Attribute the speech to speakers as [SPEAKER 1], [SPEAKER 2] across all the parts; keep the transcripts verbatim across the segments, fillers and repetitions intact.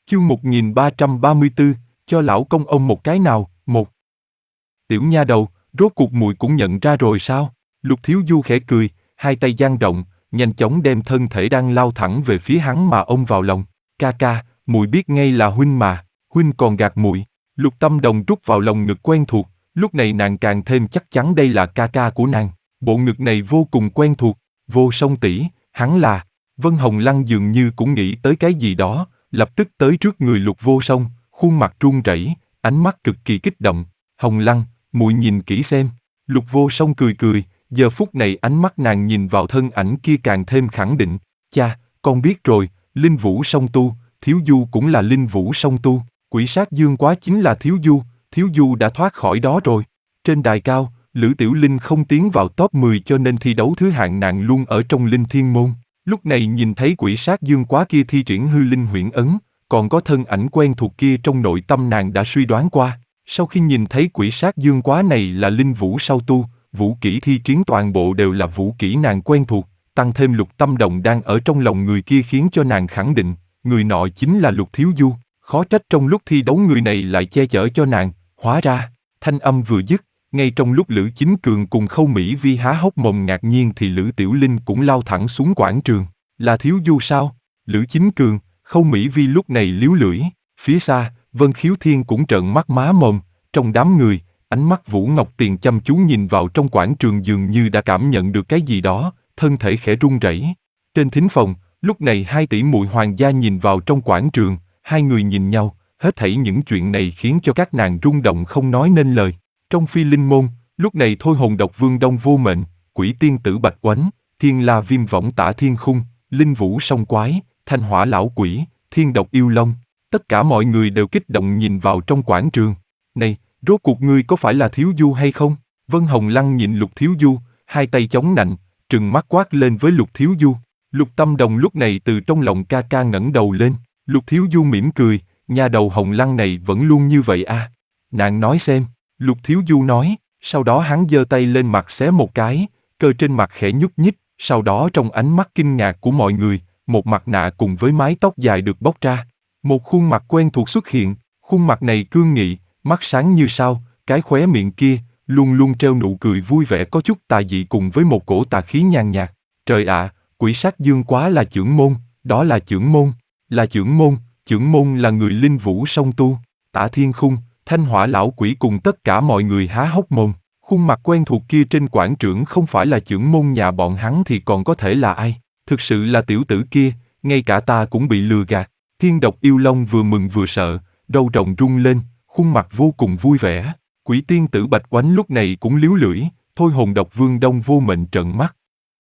[SPEAKER 1] Chương một nghìn ba trăm ba mươi tư, cho lão công ông một cái nào, một. Tiểu nha đầu, rốt cuộc muội cũng nhận ra rồi sao? Lục Thiếu Du khẽ cười, hai tay dang rộng, nhanh chóng đem thân thể đang lao thẳng về phía hắn mà ôm vào lòng. Ca ca, muội biết ngay là huynh mà, huynh còn gạt muội. Lục Tâm Đồng rút vào lòng ngực quen thuộc, lúc này nàng càng thêm chắc chắn đây là ca ca của nàng. Bộ ngực này vô cùng quen thuộc, Vô Song tỷ, hắn là. Vân Hồng Lăng dường như cũng nghĩ tới cái gì đó, lập tức tới trước người Lục Vô Song, khuôn mặt run rẩy, ánh mắt cực kỳ kích động. Hồng Lăng, muội nhìn kỹ xem. Lục Vô Song cười cười, giờ phút này ánh mắt nàng nhìn vào thân ảnh kia càng thêm khẳng định. Cha, con biết rồi, Linh Vũ song tu, Thiếu Du cũng là Linh Vũ song tu, Quỷ Sát Dương Quá chính là Thiếu Du, Thiếu Du đã thoát khỏi đó rồi. Trên đài cao, Lữ Tiểu Linh không tiến vào top mười cho nên thi đấu thứ hạng nàng luôn ở trong Linh Thiên Môn. Lúc này nhìn thấy Quỷ Sát Dương Quá kia thi triển hư linh huyễn ấn, còn có thân ảnh quen thuộc kia trong nội tâm nàng đã suy đoán qua. Sau khi nhìn thấy Quỷ Sát Dương Quá này là Linh Vũ sau tu, vũ kỹ thi triển toàn bộ đều là vũ kỹ nàng quen thuộc, tăng thêm Lục Tâm Đồng đang ở trong lòng người kia khiến cho nàng khẳng định, người nọ chính là Lục Thiếu Du. Khó trách trong lúc thi đấu người này lại che chở cho nàng, hóa ra, thanh âm vừa dứt, ngay trong lúc Lữ Chính Cường cùng Khâu Mỹ Vi há hốc mồm ngạc nhiên thì Lữ Tiểu Linh cũng lao thẳng xuống quảng trường. Là Thiếu Du sao? Lữ Chính Cường, Khâu Mỹ Vi lúc này líu lưỡi, phía xa, Vân Khiếu Thiên cũng trợn mắt má mồm, trong đám người, ánh mắt Vũ Ngọc Tiền chăm chú nhìn vào trong quảng trường dường như đã cảm nhận được cái gì đó, thân thể khẽ run rẩy. Trên thính phòng, lúc này hai tỷ muội hoàng gia nhìn vào trong quảng trường, hai người nhìn nhau, hết thảy những chuyện này khiến cho các nàng rung động không nói nên lời. Trong Phi Linh Môn, lúc này Thôi Hồn Độc Vương Đông Vô Mệnh, Quỷ Tiên Tử Bạch Oánh, Thiên La Viêm Võng Tả Thiên Khung, Linh Vũ Song Quái, Thanh Hỏa Lão Quỷ, Thiên Độc Yêu Long, tất cả mọi người đều kích động nhìn vào trong quảng trường. Này, rốt cuộc ngươi có phải là Thiếu Du hay không? Vân Hồng Lăng nhìn Lục Thiếu Du, hai tay chống nạnh, trừng mắt quát lên với Lục Thiếu Du. Lục Tâm Đồng lúc này từ trong lòng ca ca ngẩng đầu lên, Lục Thiếu Du mỉm cười, nha đầu Hồng Lăng này vẫn luôn như vậy à? Nàng nói xem, Lục Thiếu Du nói, sau đó hắn giơ tay lên mặt xé một cái, cơ trên mặt khẽ nhúc nhích, sau đó trong ánh mắt kinh ngạc của mọi người, một mặt nạ cùng với mái tóc dài được bóc ra. Một khuôn mặt quen thuộc xuất hiện, khuôn mặt này cương nghị, mắt sáng như sao, cái khóe miệng kia, luôn luôn treo nụ cười vui vẻ có chút tà dị cùng với một cổ tà khí nhàn nhạt. Trời ạ, Quỷ Sát Dương Quá là chưởng môn, đó là chưởng môn, là chưởng môn, chưởng môn là người Linh Vũ song tu, Tả Thiên Khung, Thanh Hỏa Lão Quỷ cùng tất cả mọi người há hốc mồm. Khuôn mặt quen thuộc kia trên quảng trường không phải là chưởng môn nhà bọn hắn thì còn có thể là ai? Thực sự là tiểu tử kia, ngay cả ta cũng bị lừa gạt. Thiên Độc Yêu Long vừa mừng vừa sợ, đầu rồng rung lên, khuôn mặt vô cùng vui vẻ. Quỷ Tiên Tử Bạch Oánh lúc này cũng líu lưỡi, Thôi Hồn Độc Vương Đông Vô Mệnh trợn mắt.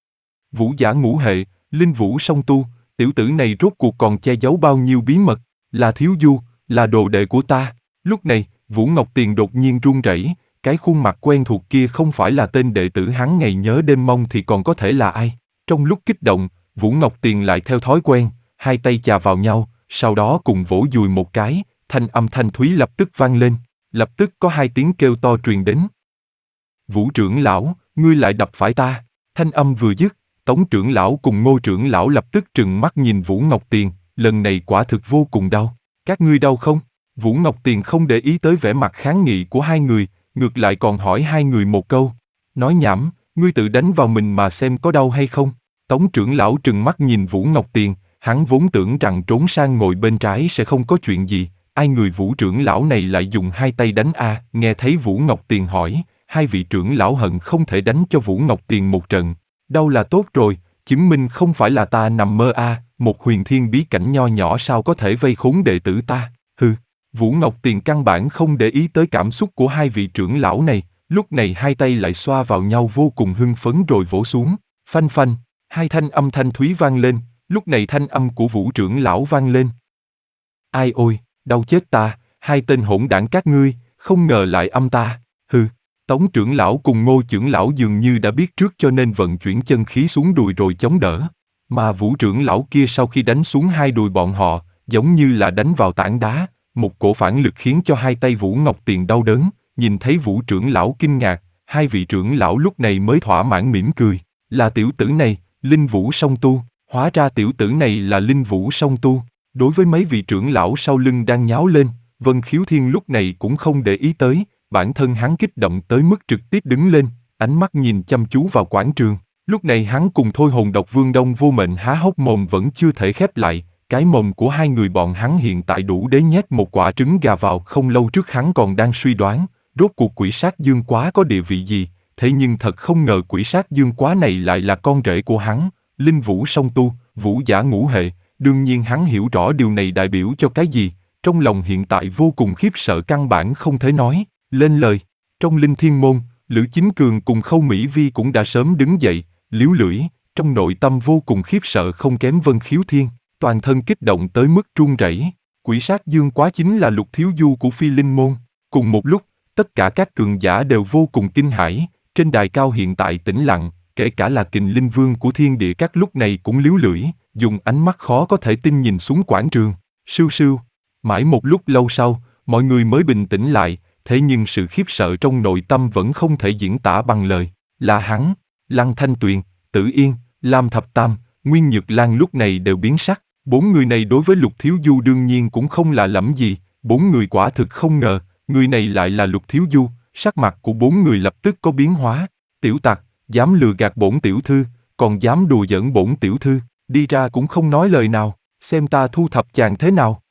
[SPEAKER 1] Vũ giả ngũ hệ, Linh Vũ song tu, tiểu tử này rốt cuộc còn che giấu bao nhiêu bí mật? Là Thiếu Du, là đồ đệ của ta. Lúc này, Vũ Ngọc Tiền đột nhiên run rẩy, cái khuôn mặt quen thuộc kia không phải là tên đệ tử hắn ngày nhớ đêm mong thì còn có thể là ai? Trong lúc kích động, Vũ Ngọc Tiền lại theo thói quen, hai tay chà vào nhau, sau đó cùng vỗ dùi một cái, thanh âm thanh thúy lập tức vang lên, lập tức có hai tiếng kêu to truyền đến. Vũ trưởng lão, ngươi lại đập phải ta. Thanh âm vừa dứt, Tống trưởng lão cùng Ngô trưởng lão lập tức trừng mắt nhìn Vũ Ngọc Tiền, lần này quả thực vô cùng đau. Các ngươi đau không? Vũ Ngọc Tiền không để ý tới vẻ mặt kháng nghị của hai người, ngược lại còn hỏi hai người một câu. Nói nhảm, ngươi tự đánh vào mình mà xem có đau hay không? Tống trưởng lão trừng mắt nhìn Vũ Ngọc Tiền, hắn vốn tưởng rằng trốn sang ngồi bên trái sẽ không có chuyện gì, ai người Vũ trưởng lão này lại dùng hai tay đánh a. Nghe thấy Vũ Ngọc Tiền hỏi, hai vị trưởng lão hận không thể đánh cho Vũ Ngọc Tiền một trận. Đau là tốt rồi, chứng minh không phải là ta nằm mơ a, một huyền thiên bí cảnh nho nhỏ sao có thể vây khốn đệ tử ta, hừ. Vũ Ngọc Tiền căn bản không để ý tới cảm xúc của hai vị trưởng lão này, lúc này hai tay lại xoa vào nhau vô cùng hưng phấn rồi vỗ xuống, phanh phanh, hai thanh âm thanh thúy vang lên, lúc này thanh âm của Vũ trưởng lão vang lên. Ai ôi, đau chết ta, hai tên hỗn đảng các ngươi, không ngờ lại âm ta, hừ. Tống trưởng lão cùng Ngô trưởng lão dường như đã biết trước cho nên vận chuyển chân khí xuống đùi rồi chống đỡ, mà Vũ trưởng lão kia sau khi đánh xuống hai đùi bọn họ, giống như là đánh vào tảng đá. Một cổ phản lực khiến cho hai tay Vũ Ngọc Tiền đau đớn, nhìn thấy Vũ trưởng lão kinh ngạc, hai vị trưởng lão lúc này mới thỏa mãn mỉm cười. Là tiểu tử này, Linh Vũ song tu, hóa ra tiểu tử này là Linh Vũ song tu. Đối với mấy vị trưởng lão sau lưng đang nháo lên, Vân Khiếu Thiên lúc này cũng không để ý tới, bản thân hắn kích động tới mức trực tiếp đứng lên, ánh mắt nhìn chăm chú vào quảng trường. Lúc này hắn cùng Thôi Hồn Độc Vương Đông Vô Mệnh há hốc mồm vẫn chưa thể khép lại, cái mồm của hai người bọn hắn hiện tại đủ để nhét một quả trứng gà vào. Không lâu trước hắn còn đang suy đoán, rốt cuộc quỷ sát dương quá có địa vị gì, thế nhưng thật không ngờ quỷ sát dương quá này lại là con rể của hắn, linh vũ song tu, vũ giả ngũ hệ. Đương nhiên hắn hiểu rõ điều này đại biểu cho cái gì, trong lòng hiện tại vô cùng khiếp sợ căn bản không thể nói lên lời. Trong Linh Thiên Môn, Lữ Chính Cường cùng Khâu Mỹ Vi cũng đã sớm đứng dậy, liếu lưỡi, trong nội tâm vô cùng khiếp sợ không kém Vân Khiếu Thiên, toàn thân kích động tới mức run rẩy. Quỷ sát dương quá chính là Lục Thiếu Du của Phi Linh Môn. Cùng một lúc, tất cả các cường giả đều vô cùng kinh hãi, trên đài cao hiện tại tĩnh lặng, kể cả là Kình Linh Vương của Thiên Địa Các lúc này cũng liếu lưỡi, dùng ánh mắt khó có thể tin nhìn xuống quảng trường. Sưu sưu. Mãi một lúc lâu sau, mọi người mới bình tĩnh lại, thế nhưng sự khiếp sợ trong nội tâm vẫn không thể diễn tả bằng lời. Là hắn, Lăng Thanh Tuyền, Tử Yên, Lam Thập Tam, Nguyên Nhược Lan lúc này đều biến sắc. Bốn người này đối với Lục Thiếu Du đương nhiên cũng không lạ lẫm gì, bốn người quả thực không ngờ, người này lại là Lục Thiếu Du. Sắc mặt của bốn người lập tức có biến hóa. Tiểu tặc, dám lừa gạt bổn tiểu thư, còn dám đùa giỡn bổn tiểu thư, đi ra cũng không nói lời nào, xem ta thu thập chàng thế nào.